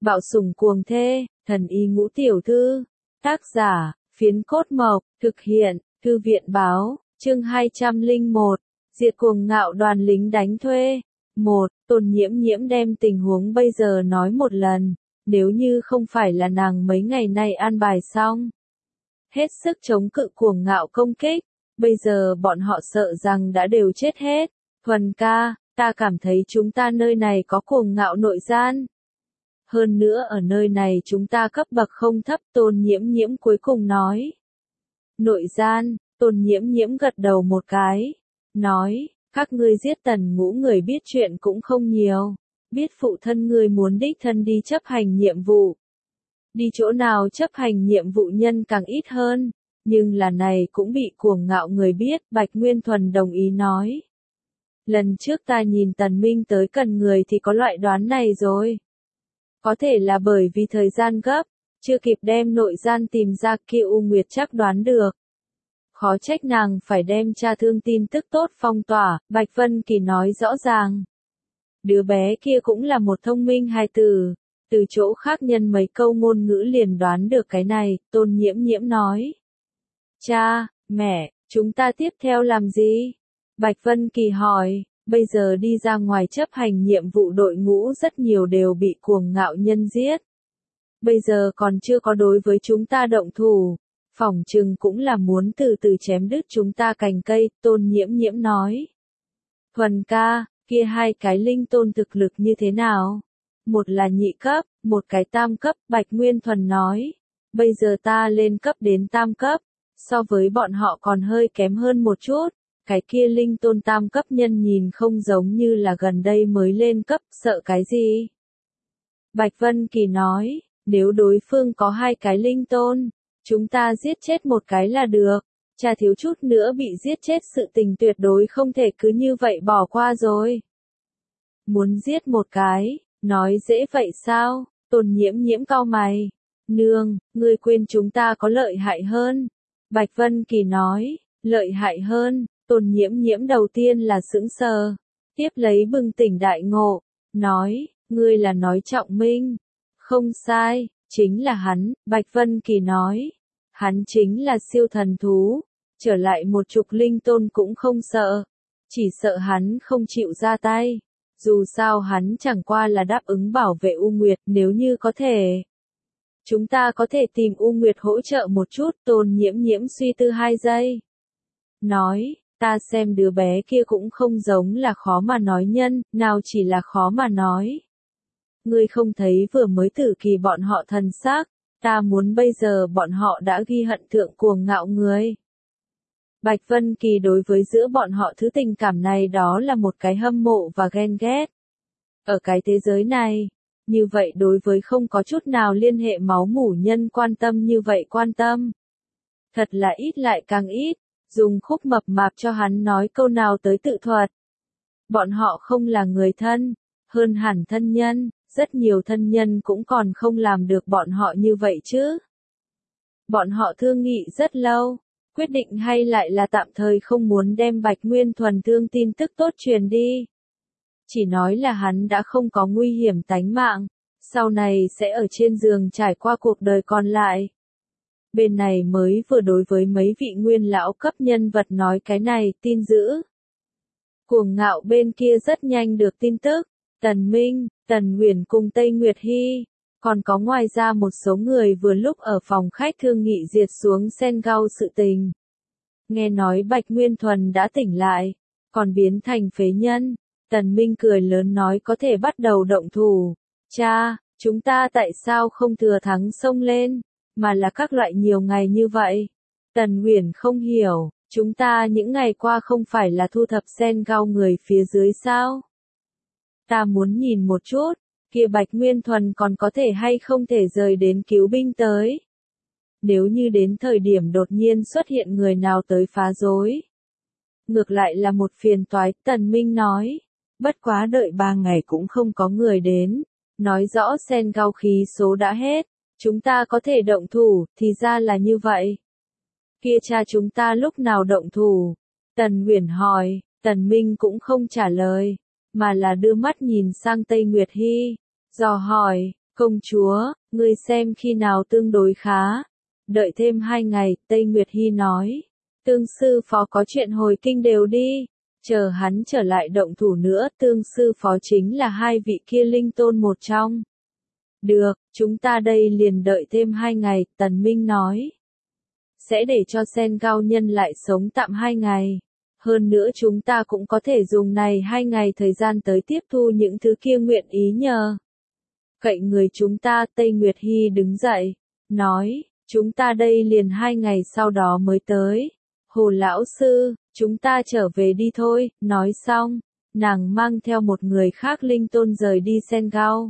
Bạo sủng cuồng thê, thần y ngũ tiểu thư. Tác giả, Phiến Cốt Mộc, thực hiện, Thư viện báo, chương 201, diệt cuồng ngạo đoàn lính đánh thuê. Tôn Nhiễm Nhiễm đem tình huống bây giờ nói một lần, nếu như không phải là nàng mấy ngày nay an bài xong. Hết sức chống cự cuồng ngạo công kích, bây giờ bọn họ sợ rằng đã đều chết hết. Thuần ca, ta cảm thấy chúng ta nơi này có cuồng ngạo nội gian. Hơn nữa ở nơi này chúng ta cấp bậc không thấp, Tôn Nhiễm Nhiễm cuối cùng nói. Nội gian, Tôn Nhiễm Nhiễm gật đầu một cái, nói, các ngươi giết Tần Ngũ người biết chuyện cũng không nhiều, biết phụ thân ngươi muốn đích thân đi chấp hành nhiệm vụ. Đi chỗ nào chấp hành nhiệm vụ nhân càng ít hơn, nhưng là này cũng bị cuồng ngạo người biết, Bạch Nguyên Thuần đồng ý nói. Lần trước ta nhìn Tần Minh tới cần người thì có loại đoán này rồi. Có thể là bởi vì thời gian gấp, chưa kịp đem nội gian tìm ra, kia U Nguyệt chắc đoán được. Khó trách nàng phải đem tra thương tin tức tốt phong tỏa, Bạch Vân Kỳ nói rõ ràng. Đứa bé kia cũng là một thông minh hài tử, từ chỗ khác nhân mấy câu ngôn ngữ liền đoán được cái này, Tôn Nhiễm Nhiễm nói. Cha, mẹ, chúng ta tiếp theo làm gì? Bạch Vân Kỳ hỏi. Bây giờ đi ra ngoài chấp hành nhiệm vụ đội ngũ rất nhiều đều bị cuồng ngạo nhân giết. Bây giờ còn chưa có đối với chúng ta động thủ, phỏng chừng cũng là muốn từ từ chém đứt chúng ta cành cây, Tôn Nhiễm Nhiễm nói. Thuần ca, kia hai cái linh tôn thực lực như thế nào? Một là nhị cấp, một cái tam cấp, Bạch Nguyên Thuần nói. Bây giờ ta lên cấp đến tam cấp, so với bọn họ còn hơi kém hơn một chút. Cái kia linh tôn tam cấp nhân nhìn không giống như là gần đây mới lên cấp, sợ cái gì? Bạch Vân Kỳ nói, nếu đối phương có hai cái linh tôn, chúng ta giết chết một cái là được, cha thiếu chút nữa bị giết chết, sự tình tuyệt đối không thể cứ như vậy bỏ qua rồi. Muốn giết một cái, nói dễ vậy sao? Tôn Nhiễm Nhiễm cau mày. Nương, ngươi quên chúng ta có lợi hại hơn. Bạch Vân Kỳ nói, lợi hại hơn. Tôn Nhiễm Nhiễm đầu tiên là sững sờ, tiếp lấy bừng tỉnh đại ngộ, nói, ngươi là nói Trọng Minh. Không sai, chính là hắn, Bạch Vân Kỳ nói. Hắn chính là siêu thần thú, trở lại một chục linh tôn cũng không sợ, chỉ sợ hắn không chịu ra tay. Dù sao hắn chẳng qua là đáp ứng bảo vệ U Nguyệt, nếu như có thể. Chúng ta có thể tìm U Nguyệt hỗ trợ một chút, Tôn Nhiễm Nhiễm suy tư 2 giây. Nói, ta xem đứa bé kia cũng không giống là khó mà nói nhân, nào chỉ là khó mà nói. Ngươi không thấy vừa mới tử kỳ bọn họ thần sắc, ta muốn bây giờ bọn họ đã ghi hận thượng cuồng ngạo người. Bạch Vân Kỳ đối với giữa bọn họ thứ tình cảm này đó là một cái hâm mộ và ghen ghét. Ở cái thế giới này, như vậy đối với không có chút nào liên hệ máu mủ nhân quan tâm như vậy quan tâm. Thật là ít lại càng ít. Dùng khúc mập mạp cho hắn nói câu nào tới tự thuật. Bọn họ không là người thân, hơn hẳn thân nhân, rất nhiều thân nhân cũng còn không làm được bọn họ như vậy chứ. Bọn họ thương nghị rất lâu, quyết định hay lại là tạm thời không muốn đem Bạch Nguyên Thuần thương tin tức tốt truyền đi. Chỉ nói là hắn đã không có nguy hiểm tánh mạng, sau này sẽ ở trên giường trải qua cuộc đời còn lại. Bên này mới vừa đối với mấy vị nguyên lão cấp nhân vật nói cái này, tin dữ. Cuồng ngạo bên kia rất nhanh được tin tức, Tần Minh, Tần Huyền cùng Tây Nguyệt Hy, còn có ngoài ra một số người vừa lúc ở phòng khách thương nghị diệt xuống Sen Gao sự tình. Nghe nói Bạch Nguyên Thuần đã tỉnh lại, còn biến thành phế nhân, Tần Minh cười lớn nói có thể bắt đầu động thủ. Cha, chúng ta tại sao không thừa thắng xông lên? Mà là các loại nhiều ngày như vậy. Tần Huyền không hiểu, chúng ta những ngày qua không phải là thu thập Sen Gao người phía dưới sao? Ta muốn nhìn một chút, kia Bạch Nguyên Thuần còn có thể hay không thể rời đến cứu binh tới. Nếu như đến thời điểm đột nhiên xuất hiện người nào tới phá rối. Ngược lại là một phiền toái, Tần Minh nói. Bất quá đợi 3 ngày cũng không có người đến. Nói rõ Sen Gao khí số đã hết. Chúng ta có thể động thủ, thì ra là như vậy. Kia cha chúng ta lúc nào động thủ? Tần Huyền hỏi, Tần Minh cũng không trả lời, mà là đưa mắt nhìn sang Tây Nguyệt Hy, dò hỏi, Công chúa, ngươi xem khi nào tương đối khá. Đợi thêm 2 ngày, Tây Nguyệt Hy nói. Tương sư phó có chuyện hồi kinh đều đi. Chờ hắn trở lại động thủ nữa, tương sư phó chính là 2 vị kia linh tôn một trong. Được, chúng ta đây liền đợi thêm 2 ngày, Tần Minh nói. Sẽ để cho Sen Gao nhân lại sống tạm 2 ngày. Hơn nữa chúng ta cũng có thể dùng này 2 ngày thời gian tới tiếp thu những thứ kia nguyện ý nhờ. Cậy người chúng ta, Tây Nguyệt Hy đứng dậy, nói, chúng ta đây liền 2 ngày sau đó mới tới. Hồ lão sư, chúng ta trở về đi thôi, nói xong, nàng mang theo một người khác linh tôn rời đi Sen Gao.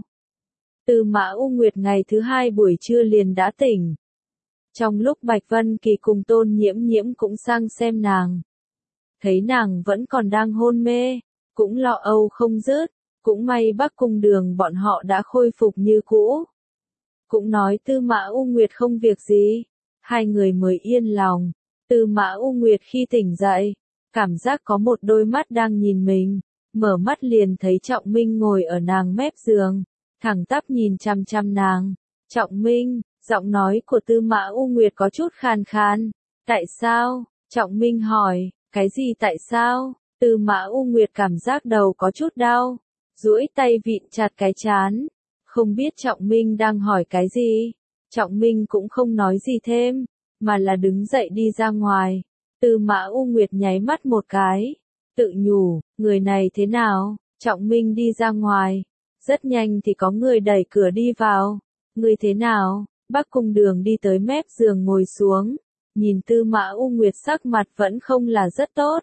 Tư Mã U Nguyệt ngày thứ 2 buổi trưa liền đã tỉnh. Trong lúc Bạch Vân Kỳ cùng Tôn Nhiễm Nhiễm cũng sang xem nàng. Thấy nàng vẫn còn đang hôn mê, cũng lo âu không dứt, cũng may Bắc Cung Đường bọn họ đã khôi phục như cũ. Cũng nói Tư Mã U Nguyệt không việc gì, 2 người mới yên lòng. Tư Mã U Nguyệt khi tỉnh dậy, cảm giác có một đôi mắt đang nhìn mình, mở mắt liền thấy Trọng Minh ngồi ở nàng mép giường, thẳng tắp nhìn chăm chăm nàng. Trọng Minh, giọng nói của Tư Mã U Nguyệt có chút khàn khàn. Tại sao? Trọng Minh hỏi, cái gì tại sao? Tư Mã U Nguyệt cảm giác đầu có chút đau, duỗi tay vịn chặt cái trán. Không biết Trọng Minh đang hỏi cái gì. Trọng Minh cũng không nói gì thêm, mà là đứng dậy đi ra ngoài. Tư Mã U Nguyệt nháy mắt một cái, tự nhủ, người này thế nào? Trọng Minh đi ra ngoài, rất nhanh thì có người đẩy cửa đi vào. Người thế nào? Bắc Cung Đường đi tới mép giường ngồi xuống, nhìn Tư Mã U Nguyệt sắc mặt vẫn không là rất tốt.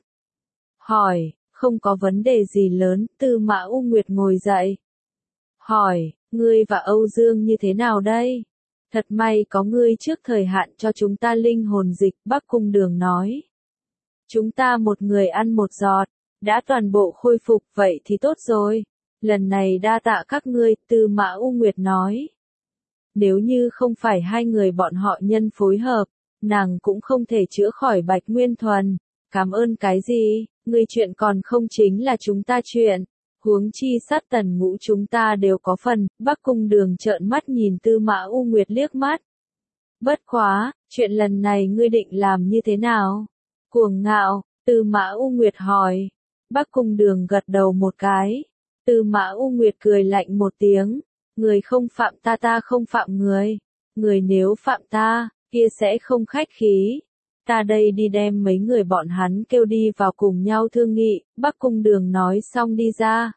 Hỏi, không có vấn đề gì lớn, Tư Mã U Nguyệt ngồi dậy. Hỏi, ngươi và Âu Dương như thế nào đây? Thật may có ngươi trước thời hạn cho chúng ta linh hồn dịch, Bắc Cung Đường nói. Chúng ta một người ăn một giọt, đã toàn bộ khôi phục vậy thì tốt rồi. Lần này đa tạ các ngươi, Tư Mã U Nguyệt nói. Nếu như không phải 2 người bọn họ nhân phối hợp, nàng cũng không thể chữa khỏi Bạch Nguyên Thuần. Cảm ơn cái gì, ngươi chuyện còn không chính là chúng ta chuyện. Huống chi sát Tần Ngũ chúng ta đều có phần. Bắc Cung Đường trợn mắt nhìn Tư Mã U Nguyệt liếc mắt. Bất quá, chuyện lần này ngươi định làm như thế nào? Cuồng ngạo, Tư Mã U Nguyệt hỏi. Bắc Cung Đường gật đầu một cái. Tư Mã U Nguyệt cười lạnh một tiếng. Người không phạm ta, ta không phạm người. Người nếu phạm ta, kia sẽ không khách khí. Ta đây đi đem mấy người bọn hắn kêu đi vào cùng nhau thương nghị. Bắc Cung Đường nói xong đi ra.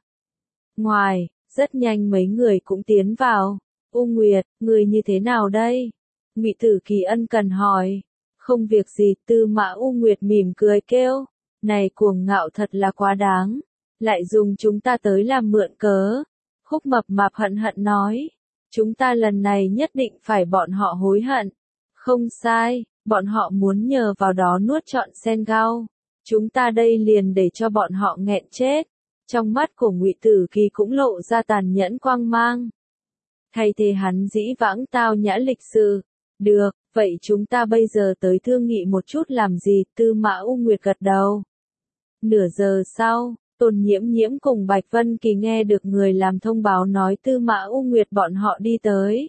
Ngoài, rất nhanh mấy người cũng tiến vào. U Nguyệt, người như thế nào đây? Ngụy Tử Kỳ ân cần hỏi. Không việc gì, Tư Mã U Nguyệt mỉm cười kêu. Này cuồng ngạo thật là quá đáng. Lại dùng chúng ta tới làm mượn cớ. Khúc Mập Mạp hận hận nói. Chúng ta lần này nhất định phải bọn họ hối hận. Không sai, bọn họ muốn nhờ vào đó nuốt trọn Sen Gao. Chúng ta đây liền để cho bọn họ nghẹn chết. Trong mắt của Ngụy Tử Kỳ cũng lộ ra tàn nhẫn quang mang. Thay thế hắn dĩ vãng tao nhã lịch sự. Được, vậy chúng ta bây giờ tới thương nghị một chút làm gì? Tư Mã U Nguyệt gật đầu. Nửa giờ sau, Tôn Nhiễm Nhiễm cùng Bạch Vân Kỳ nghe được người làm thông báo nói Tư Mã U Nguyệt bọn họ đi tới.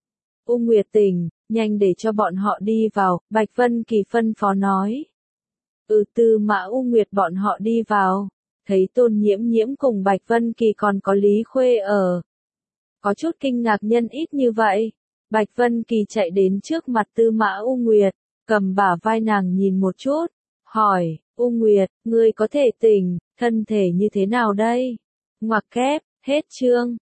U Nguyệt tỉnh, nhanh để cho bọn họ đi vào, Bạch Vân Kỳ phân phó nói. Tư Mã U Nguyệt bọn họ đi vào, thấy Tôn Nhiễm Nhiễm cùng Bạch Vân Kỳ còn có Lý Khuê ở. Có chút kinh ngạc nhân ít như vậy, Bạch Vân Kỳ chạy đến trước mặt Tư Mã U Nguyệt, cầm bả vai nàng nhìn một chút, hỏi, U Nguyệt, ngươi có thể tỉnh, thân thể như thế nào đây? Ngoặc kép, hết chương.